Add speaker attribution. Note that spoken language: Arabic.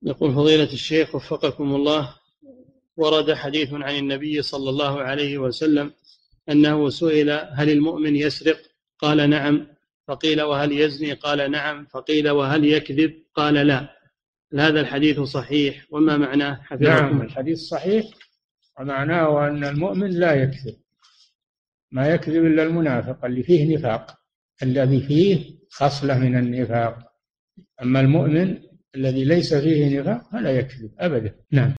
Speaker 1: يقول فضيلة الشيخ وفقكم الله، ورد حديث عن النبي صلى الله عليه وسلم أنه سئل هل المؤمن يسرق؟ قال نعم. فقيل وهل يزني؟ قال نعم. فقيل وهل يكذب؟ قال لا. هذا الحديث صحيح؟ وما معناه حفظكم؟
Speaker 2: نعم الحديث صحيح، ومعناه أن المؤمن لا يكذب، ما يكذب إلا المنافق اللي فيه نفاق، الذي فيه خصلة من النفاق. أما المؤمن الذي ليس فيه نفاق فلا يكذب أبدا. نعم.